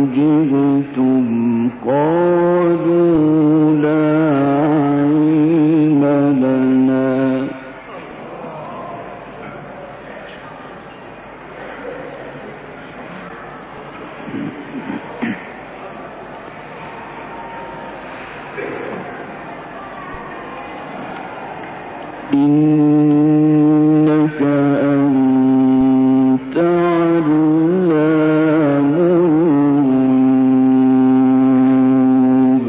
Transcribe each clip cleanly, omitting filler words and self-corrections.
أجبتم قالوا لا علم لنا إنك أنت علام الغيوب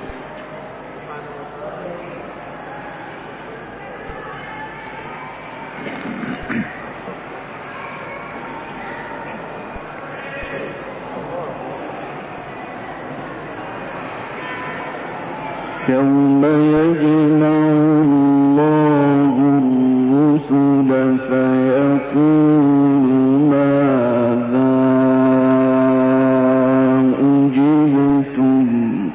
يوم يجمع الله الرسل فيقول ماذا أجبتم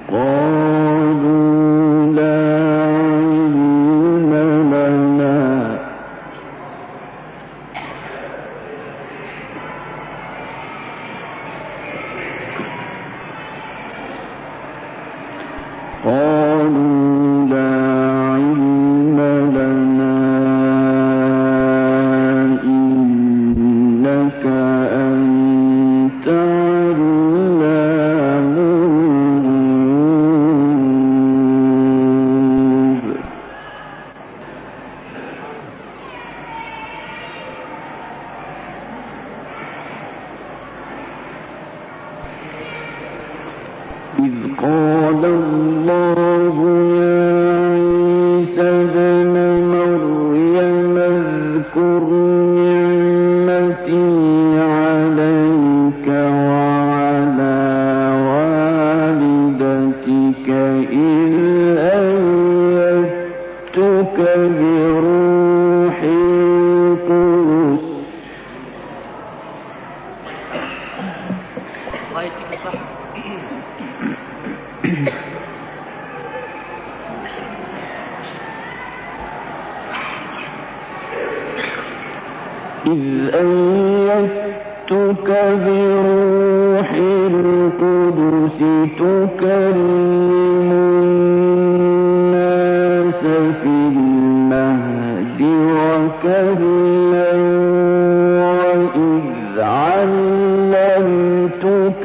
قالوا لا علم لنا قالوا لا علم لنا إنك أنت علام الغيوب إذ قال الله يا عيسى ابن مريم اذكر نعمتي عليك وعلى والدتك إذ أيدتك بروح القدس إذ أيدتك بروح القدس تكلم الناس في المهد وكهلا وإذ علمتك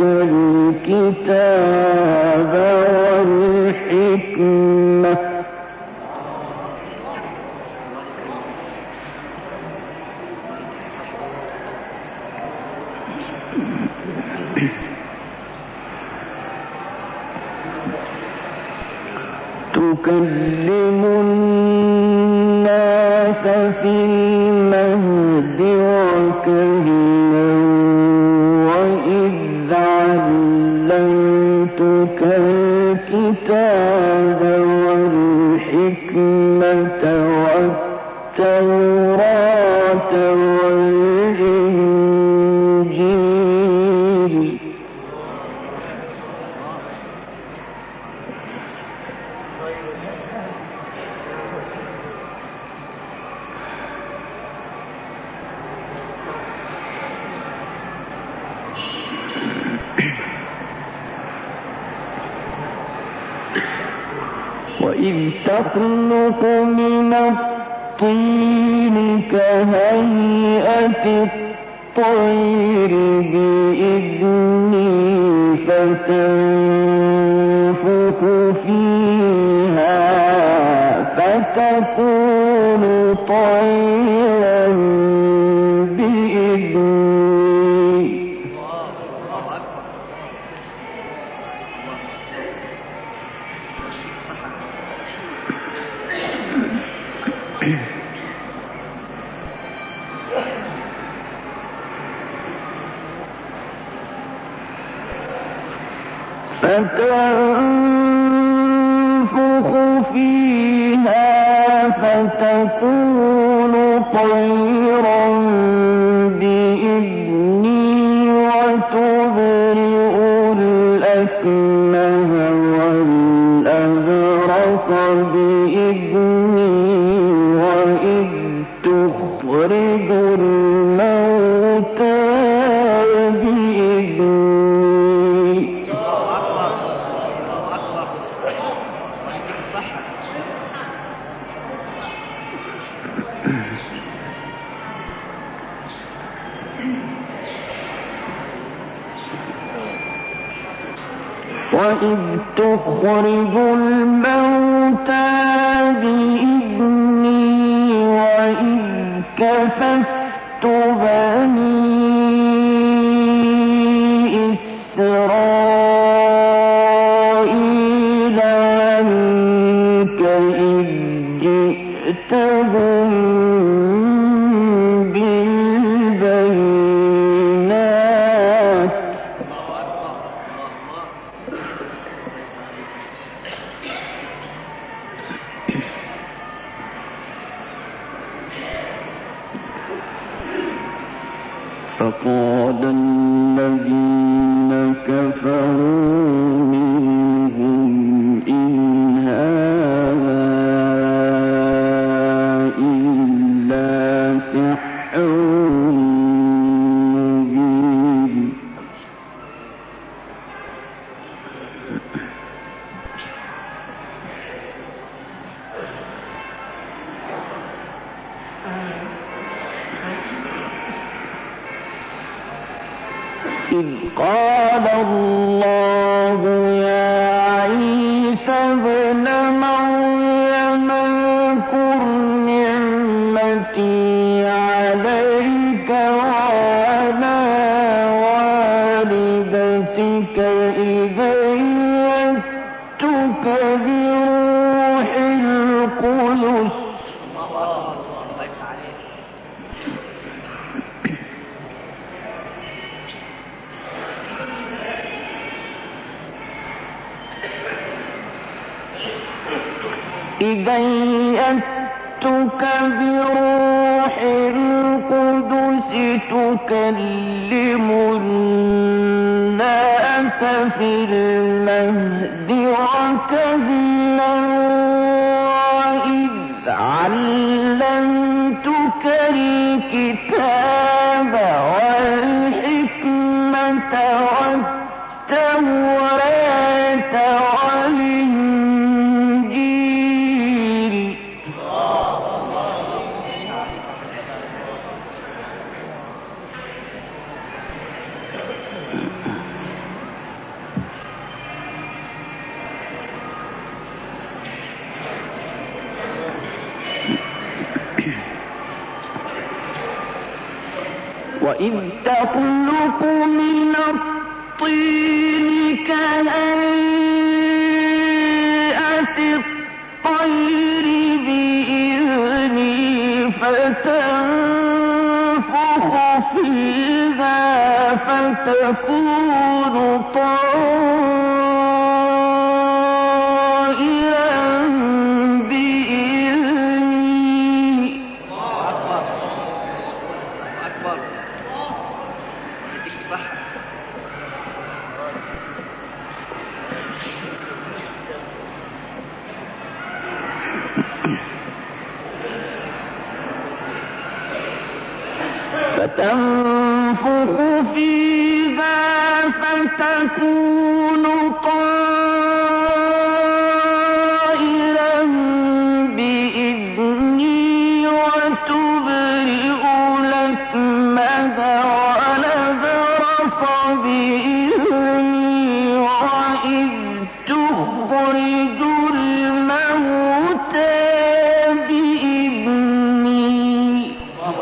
الكتاب والحكمة تكلم الناس في المهد وكهلا وإذ علمتك الكتاب والحكمة والتوراة والإنجيل وإذ تخلق من الطين كهيئة الطير بإذني فتنفخ فيها فتكون طيرا بإذني فتنفخ فيها فتكون طيرا بإذني وتبرئ الأكمه والأبرص بإذني وإذ تخرج الموتى بإذني وإذ تخرج الموتى بإذني وإذ كففت بني إسرائيل عنك إذ جئتهم بالبينات فقال الذين كفروا منهم إن هذا إلا سحر مبين إذ قال الله يا عيسى ابن مريم اذكر نعمتي عليك وعلى والدتك إذ أيدتك بروح القدس إذا أيدتك بروح القدس تكلم الناس في المهد وكهلا وإذ علمتك الكتاب والحكمة والتوراة والإنجيل وإذ تخلق من الطين كهيئة الطير بإذني فتنفخ فيها فتكون طائرا بإذني فتنفخ فيها فتكون طائرا بإذني وتبرئ الأكمه والأبرص بإذني وإذ تخرج الموتى بإذني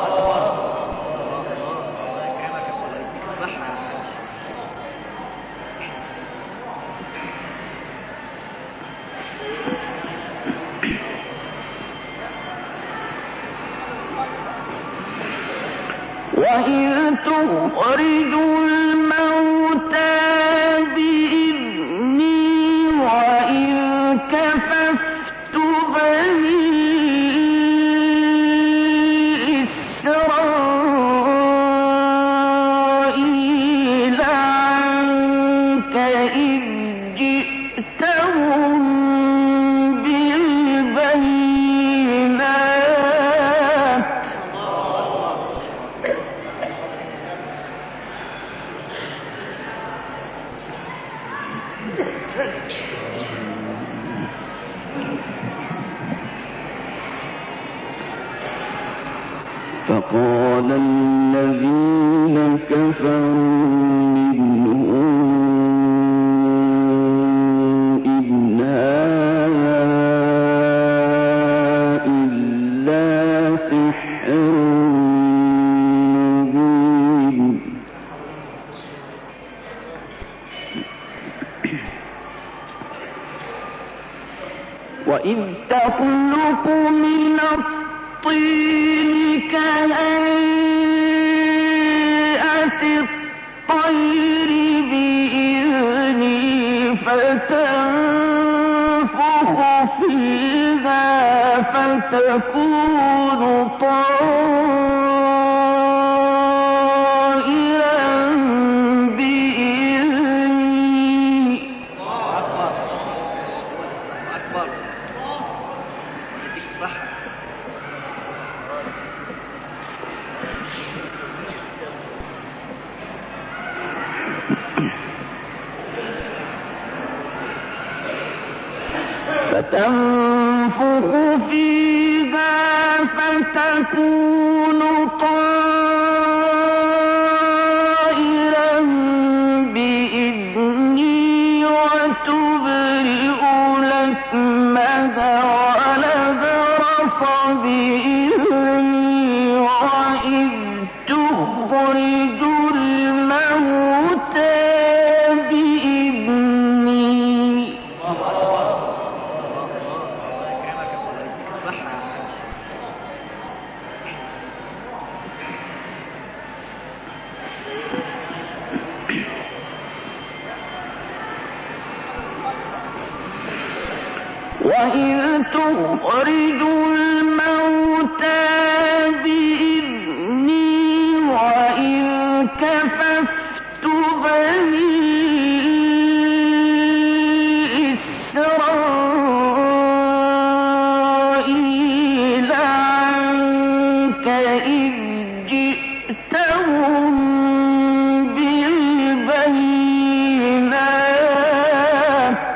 وإذ تخرج الموتى بإذني وإذ كففت بني إسرائيل عنك إذ جئتهم بالبينات فقال الذين كفروا منهم وإذ تخلق من الطين كهيئة الطير بإذني فتنفخ فيها فتكون طائرا بإذني فتنفخ فيها فتكون طائرا بإذني وتبرئ لكمها ونبرص بإذني وإذ تخرج الموتى بإذني وإذ تخرج الموتى بإذني وإذ كففت بني إسرائيل عنك إذ جئتهم بالبينات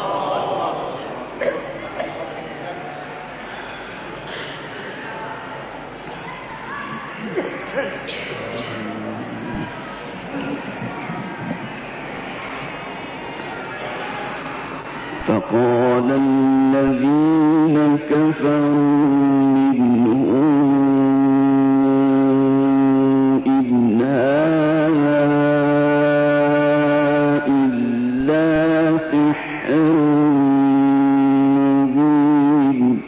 فقال الذين كفروا منهم إن هذا إلا سحر مبين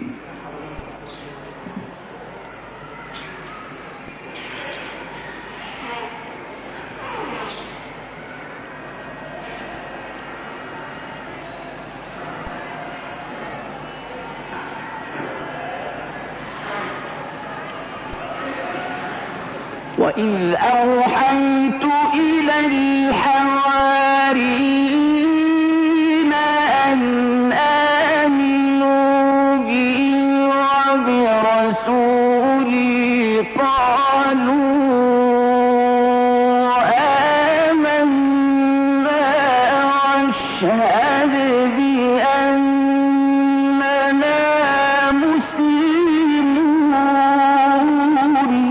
وإذ أوحيت إلى الحواريين أن آمنوا بي وبرسولي قالوا آمنا واشهد بأننا مسلمون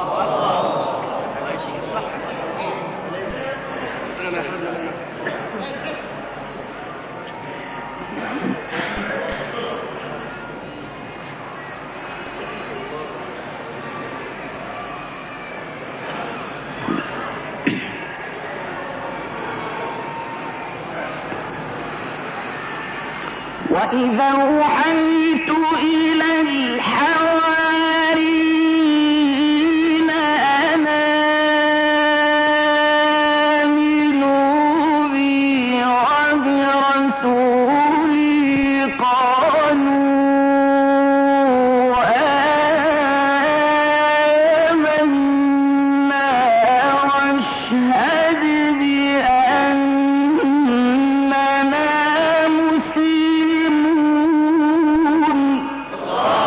وإذا أوحيت إلى الحواريين أن آمنوا بي وبرسولي قالوا آمنا واشهد بأننا مسلمون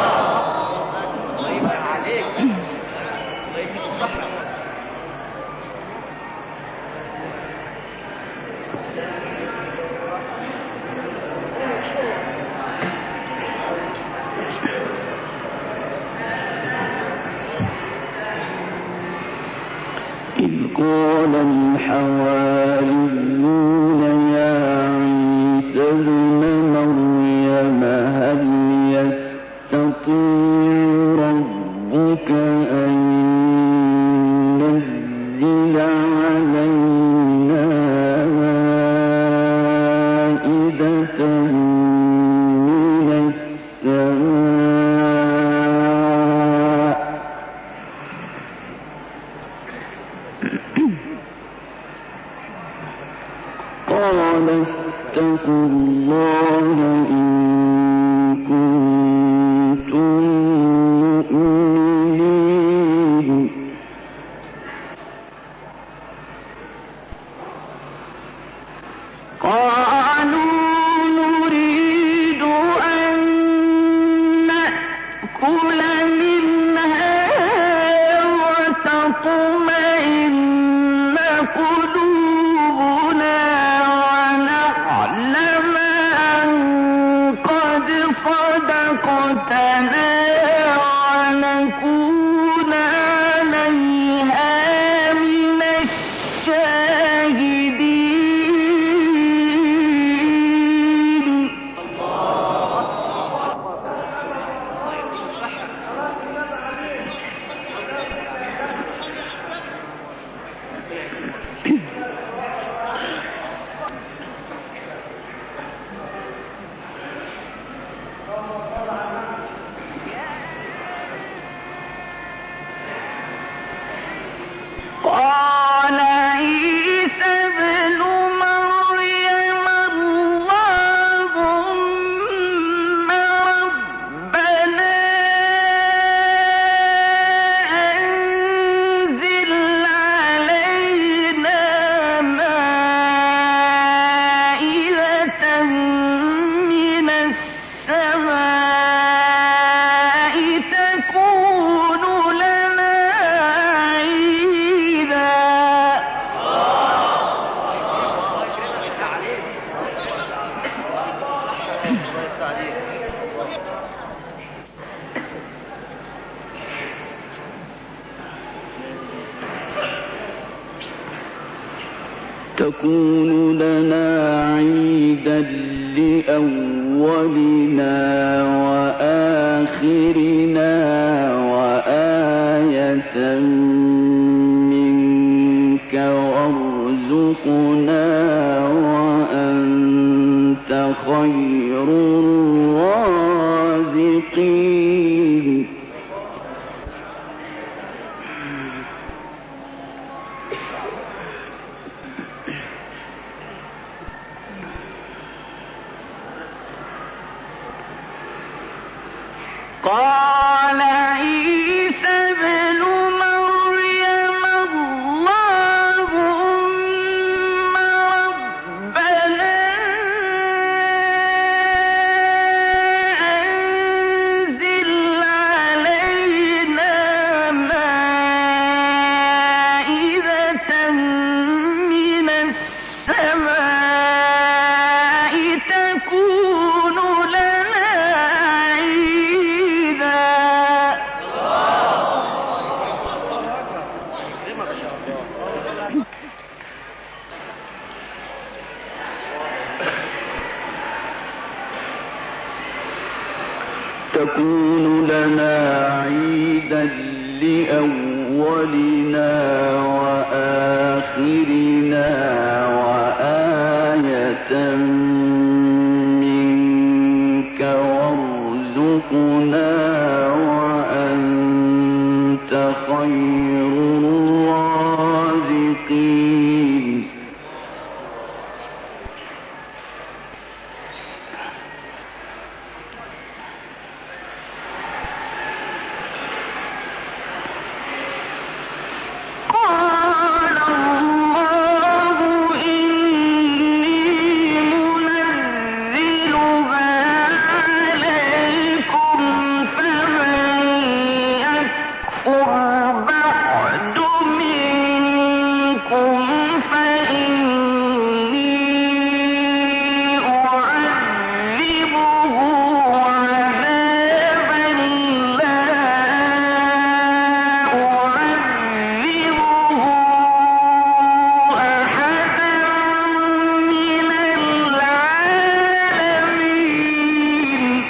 قال اتقوا الله إن كنتم مؤمنين قالوا نريد أن نأكل منها وتطمئن قلوبنا ونعلم أن قد صدقتنا ونكون عليها من الشاهدين. قال عيسى ابن مريم اللهم ربنا أنزل علينا مائدة من السماء تكون لنا عيدا. تكون لنا عيدا لأولنا وآخرنا وآية منك وارزقنا وأنت خير الرازقين. قال عيسى ابن مريم اللهم ربنا أنزل علينا مائدة من السماء تكون لنا عيدا. تكون لنا عيدا لأولنا وآخرنا وآية منك وارزقنا وأنت خير الرازقين. قال الله إني منزلها عليكم فمن يكفر بعد منكم فإني أعذبه عذابا لا أعذبه أحدا من العالمين.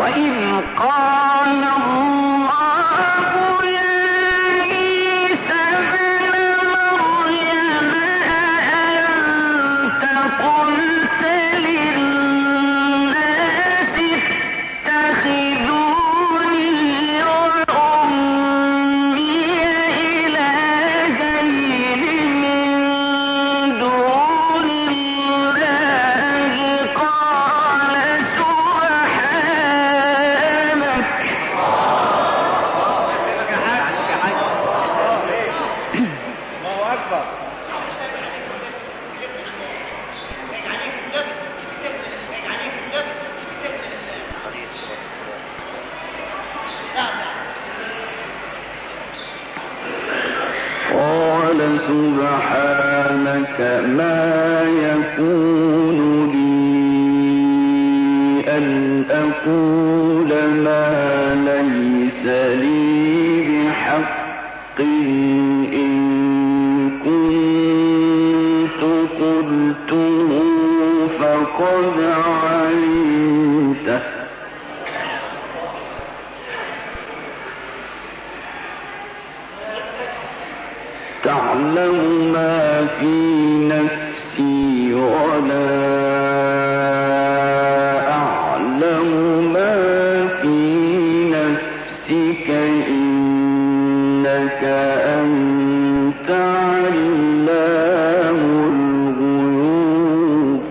سبحانك ما يكون لي أن أقول ما ليس لي بحق إن كنت قلته فقد علمته تعلم ما في نفسي ولا أعلم ما في نفسك إنك أنت علام الغيوب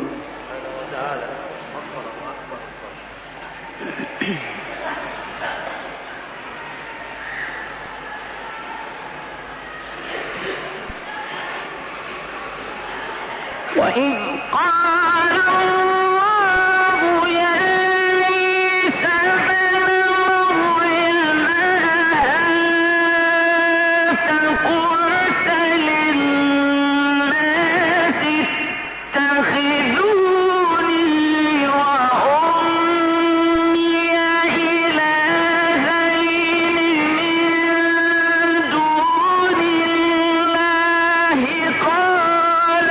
وإذ قال الله يا عيسى ابن مريم أنت قلت للناس اتخذوني وأمي إلهين من دون الله قال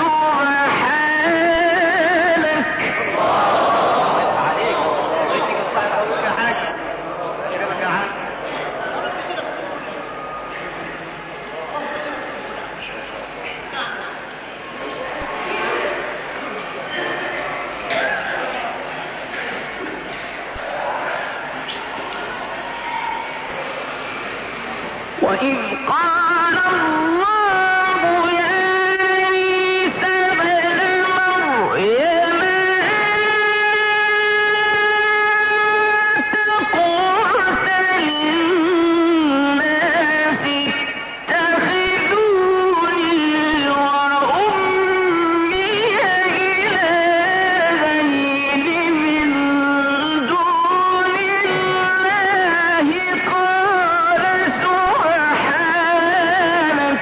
وإذ قال الله يا عيسى ابن مريم أنت قلت للناس اتخذوني وأمي إلهين من دون الله قال سبحانك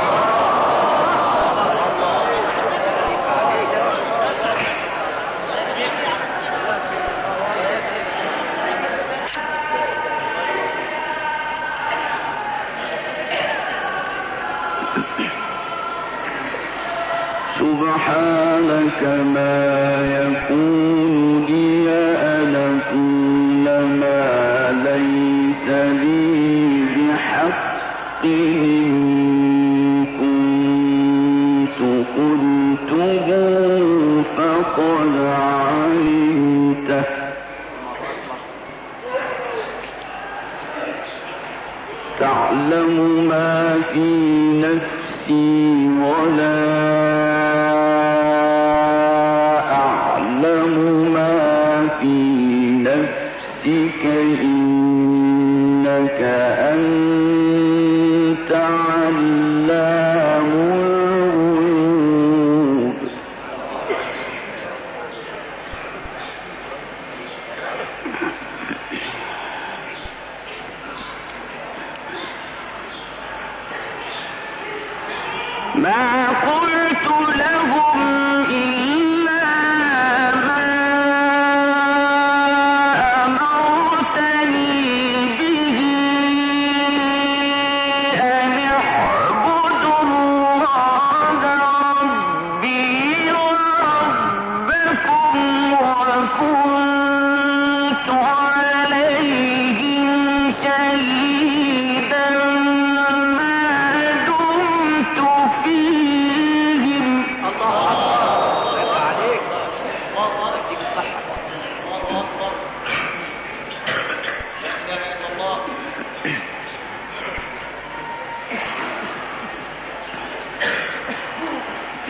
سبحانك ما يكون لي أن أقول ما ليس لي بحق إن كنت قلته فقد علمته تعلم ما في نفسي ولا أعلم ما في نفسك إنك أنت علام الغيوب ما قلت لهم إلا ما أمرتني به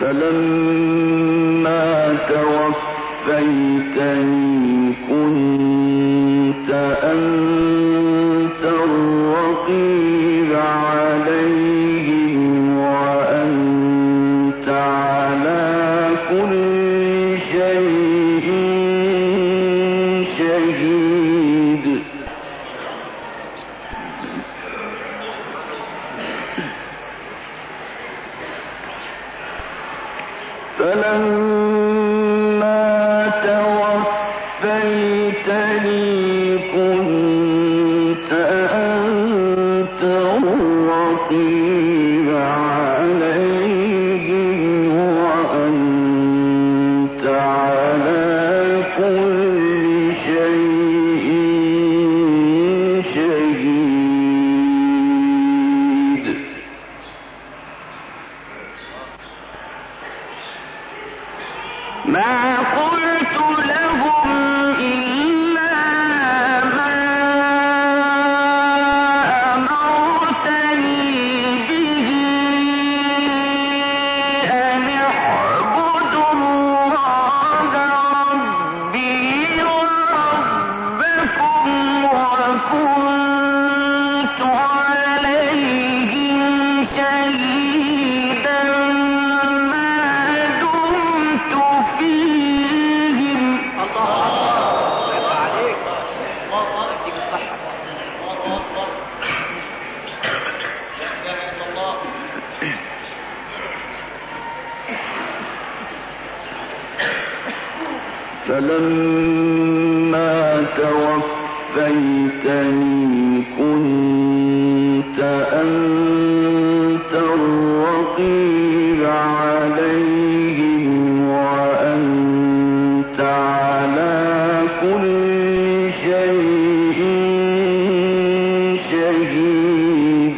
فلما توفيتني كنت أنت الرقيب عليهم وأنت على كل شيء شهيد. فلما توفيتني كنت أنت الرقيب عليهم وأنت على كل شيء شهيد. ما قلت لهم إلا ما أمرتني به أن اعبدوا الله ربي وربكم وكنت عليهم شهيدا ما دمت فيهم. فلما توفيتني كنت أنت الرقيب عليهم وأنت على كل شيء شهيد.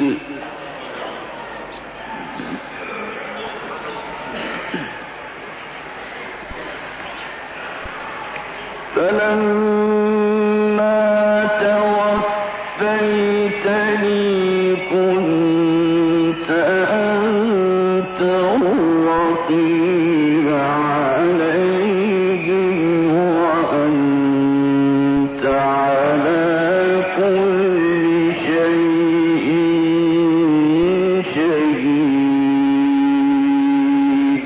فلما توفيتني كنت أنت الرقيب عليهم وأنت على كل شيء شهيد.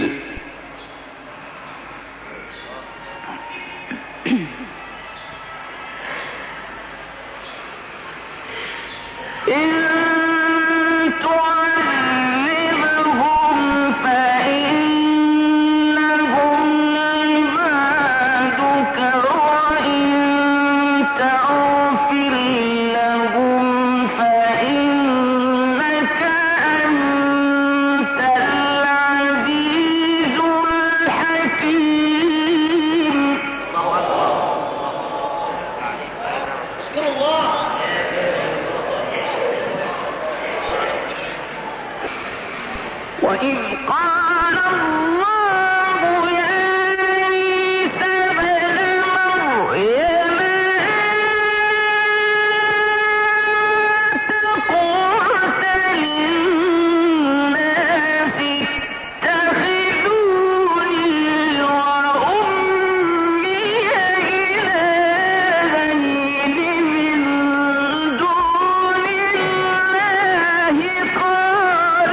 إن تعذبهم فإنهم عبادك وإن تغفر لهم فإنك أنت العزيز الحكيم. وإذ قال الله يا عيسى ابن مريم قلت للناس اتخذوني وأمي إلهين من دون الله قال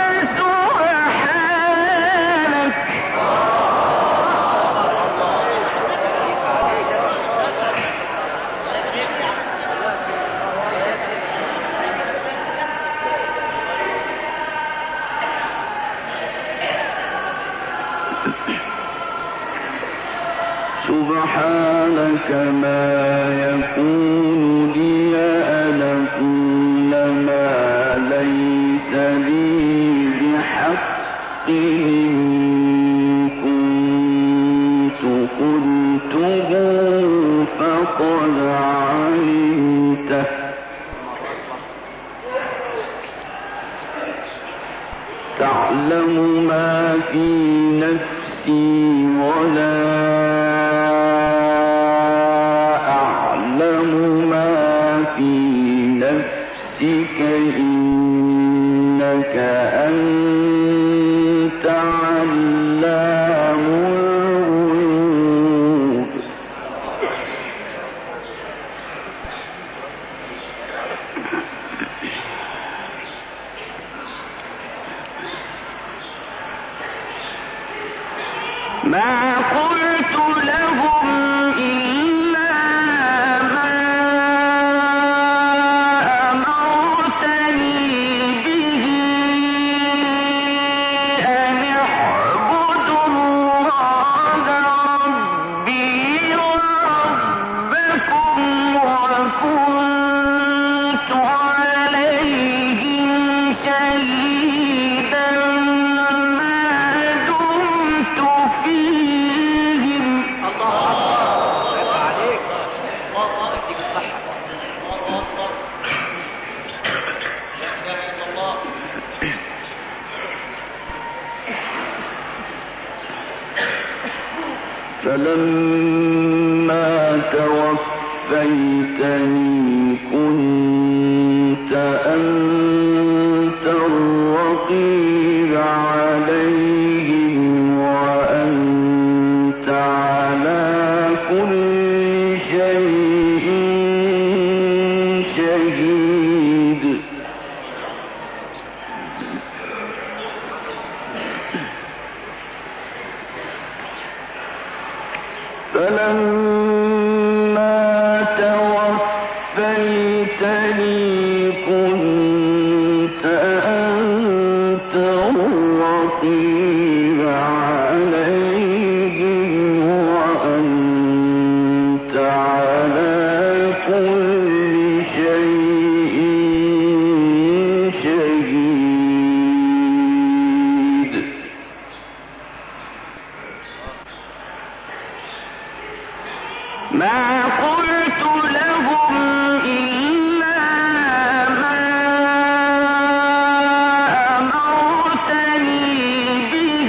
سبحانك سبحانك ما يكون لي أن أقول ما ليس لي بحق إن كنت قلته فقد علمته تعلم ما في نفسي ولا أعلم ما في نفسك إنك أنت علام ما قلت لهم إلا ما أمرتني به أن اعبدوا الله ربي وربكم وكنت عليهم شهيدا ما دمت فيهم. فلما توفيتني كنت أنت الرقيب عليهم وأنت على كل شيء شهيد. فلما توفيتني كنت أنت الرقيب عليهم وأنت على كل شيء شهيد. ما قلت لهم إلا ما أمرتني به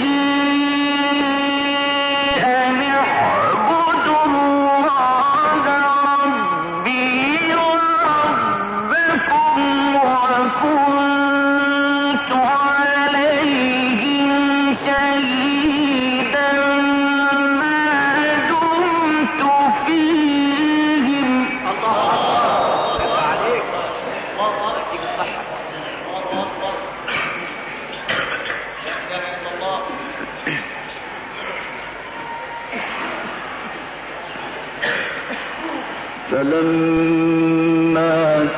أن اعبدوا الله ربي وربكم وكنت عليهم شهيدا ما دمت فيهم. فلما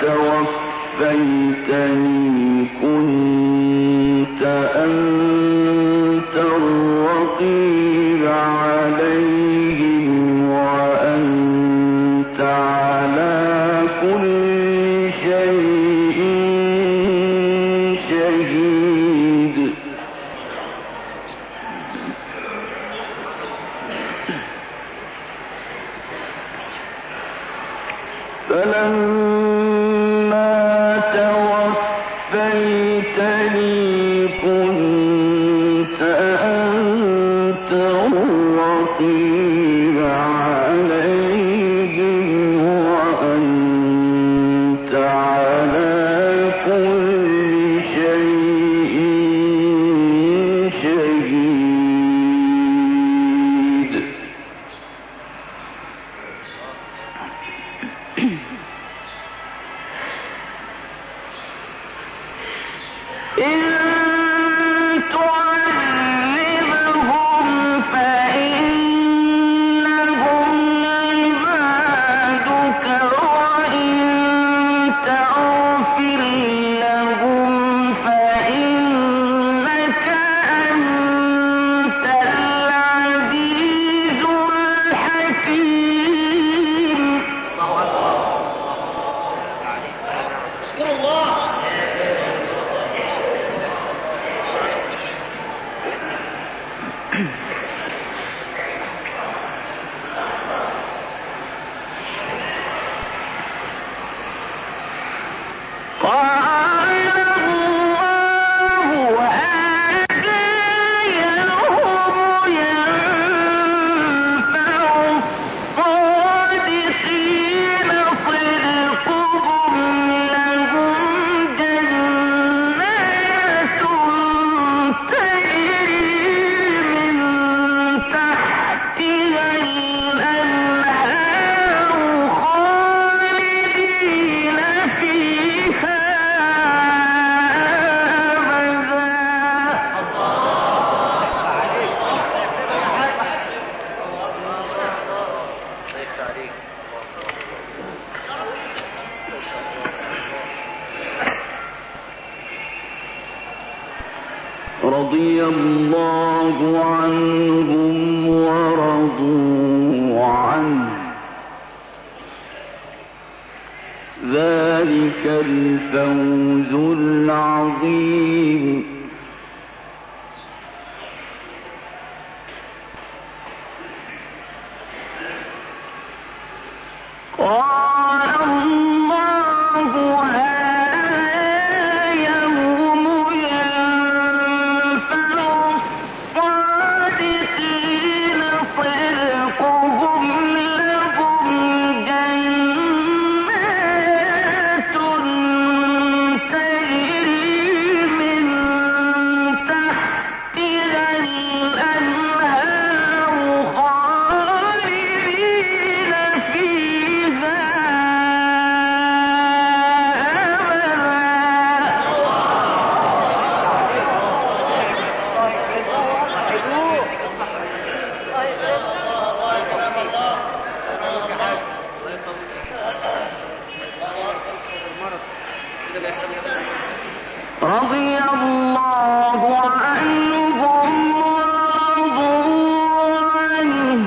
توفيتني كنت أنت الرقيب عليهم وأنت على كل شيء شهيد. فلما توفيتني كنت أنت الرقيب عليهم وأنت على كل شيء شهيد. إن تعذبهم فإنهم عبادك وإن تغفر لهم فإنك أنت العزيز الحكيم. قال الله آتيهم ينفع الصادقين صدقهم لهم جنات تجري من رضي الله عنهم ورضوا عنه ذلك الفوز العظيم. قال الله هذا يوم ينفع الصادقين صدقهم لهم جنات تجري من تحتها الأنهار خالدين فيها رضي الله عنهم ورضوا عنه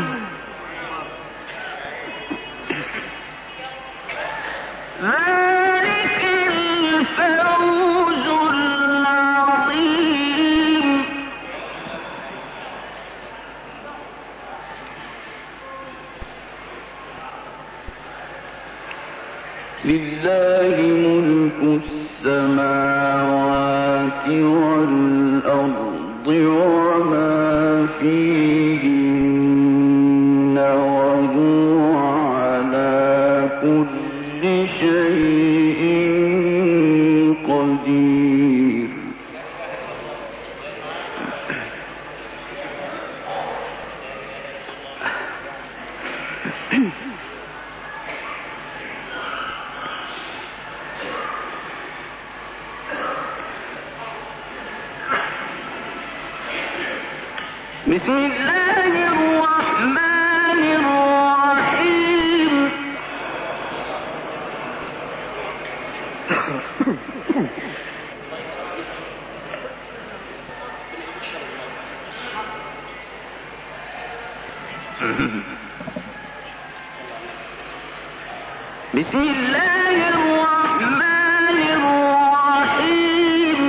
ذلك الفوز العظيم. لله ملك السماوات والأرض وما فيهن وهو على كل شيء قدير. بسم الله الرحمن الرحيم. بسم الله الرحمن الرحيم.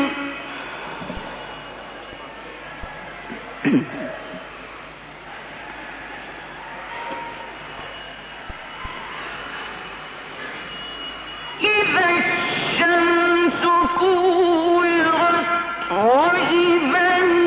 إذا الشمس كورت وإذا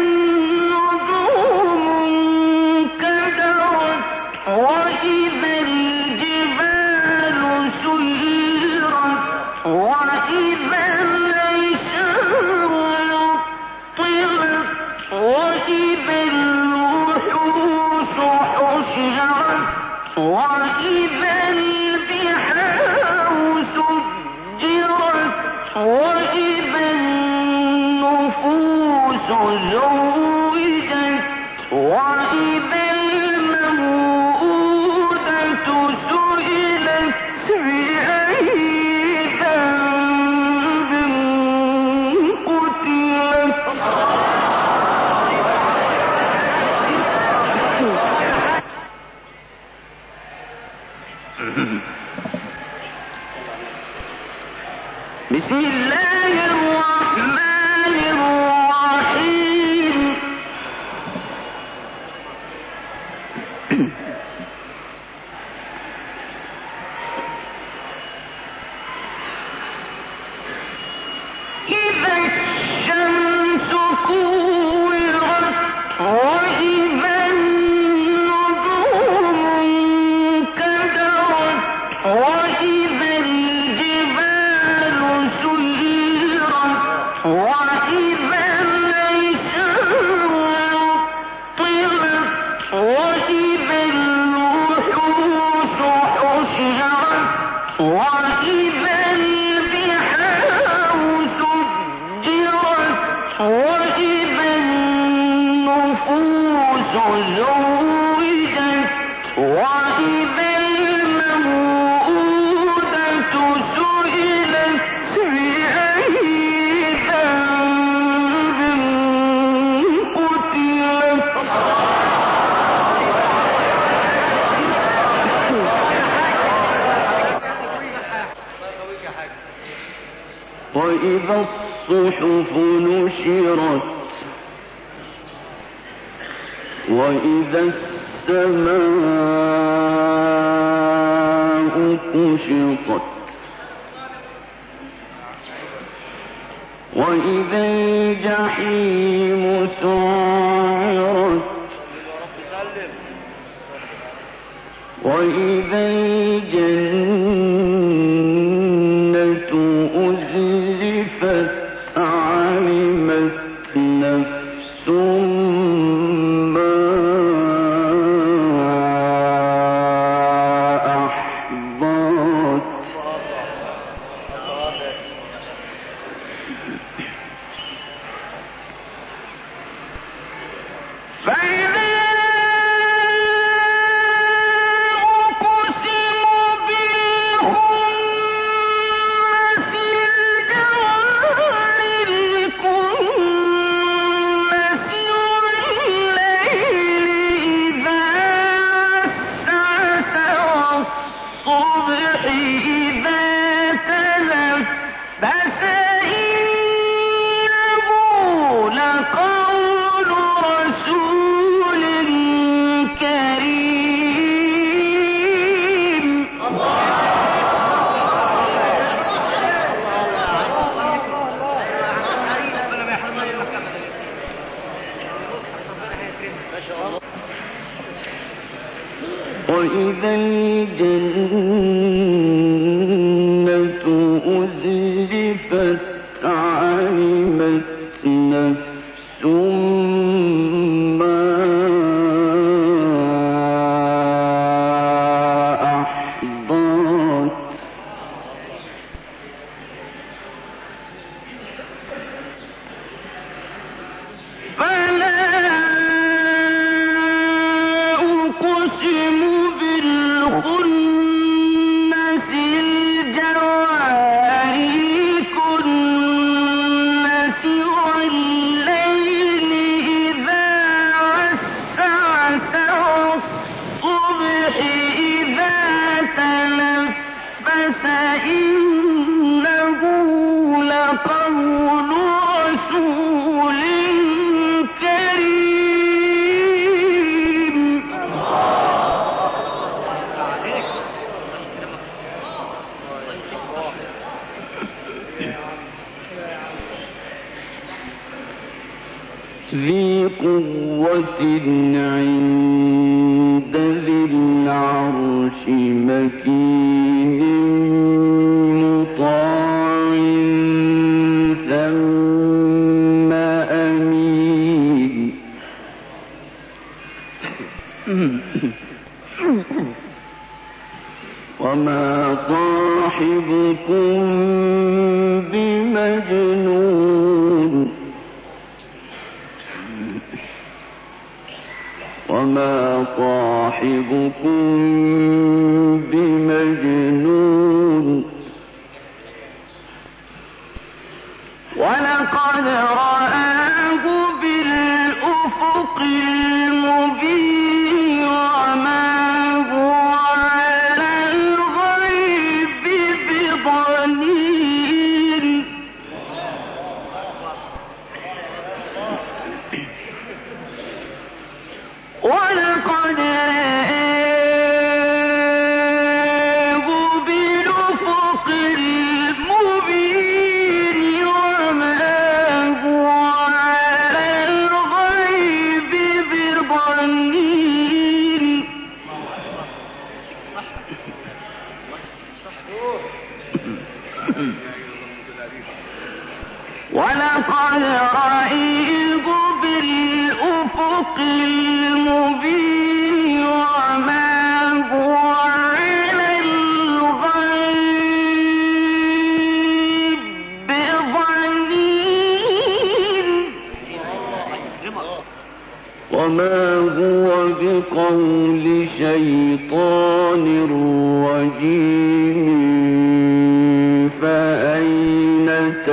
النجوم انكدرت وإذا الجبال سيرت وإذا العشار عطلت وإذا الوحوش حشرت وإذا البحار سجرت وإذا النفوس زوجت وإذا الموءودة سئلت بأي ذنب قتلت بسم الله الرحمن الرحيم. إذا الشمس كورت وإذا النجوم انكدرت وإذا الجبال سيرت وإذا العشار عطلت وإذا الوحوش حشرت وإذا البحار سجرت وإذا النفوس زوجت وإذا الموءودة سئلت بأي ذنب وإذا الصحف نشرت وإذا السماء كشطت وإذا الجحيم سعرت وإذا الجنة أزلفت علمت نفس ما أحضرت وإذا الجنة أزلفت علمت نفس ما أحضرت إنه لقول رسول كريم ذي قوة عند ذي العرش مكين مطاع ثم أمين وما صاحبكم بمجنون وما صاحبكم بمجنون ولقد رآه بالأفق المبين وما هو على الغيب بضنين ولقد رآه بالأفق المبين وما هو على الغيب بضنين ولقد رآه بالأفق المبين وما هو على الغيب بضنين وما هو بقول شيطان رجيم فأين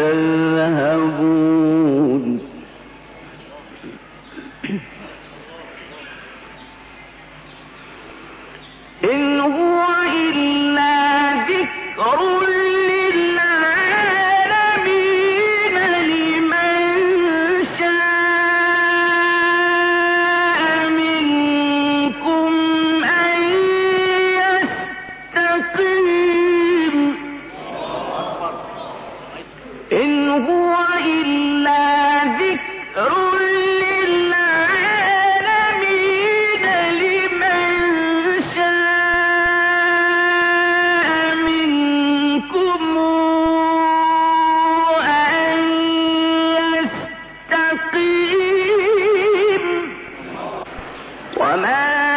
تذهبون إن هو إلا ذكر للعالمين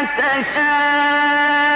تشاء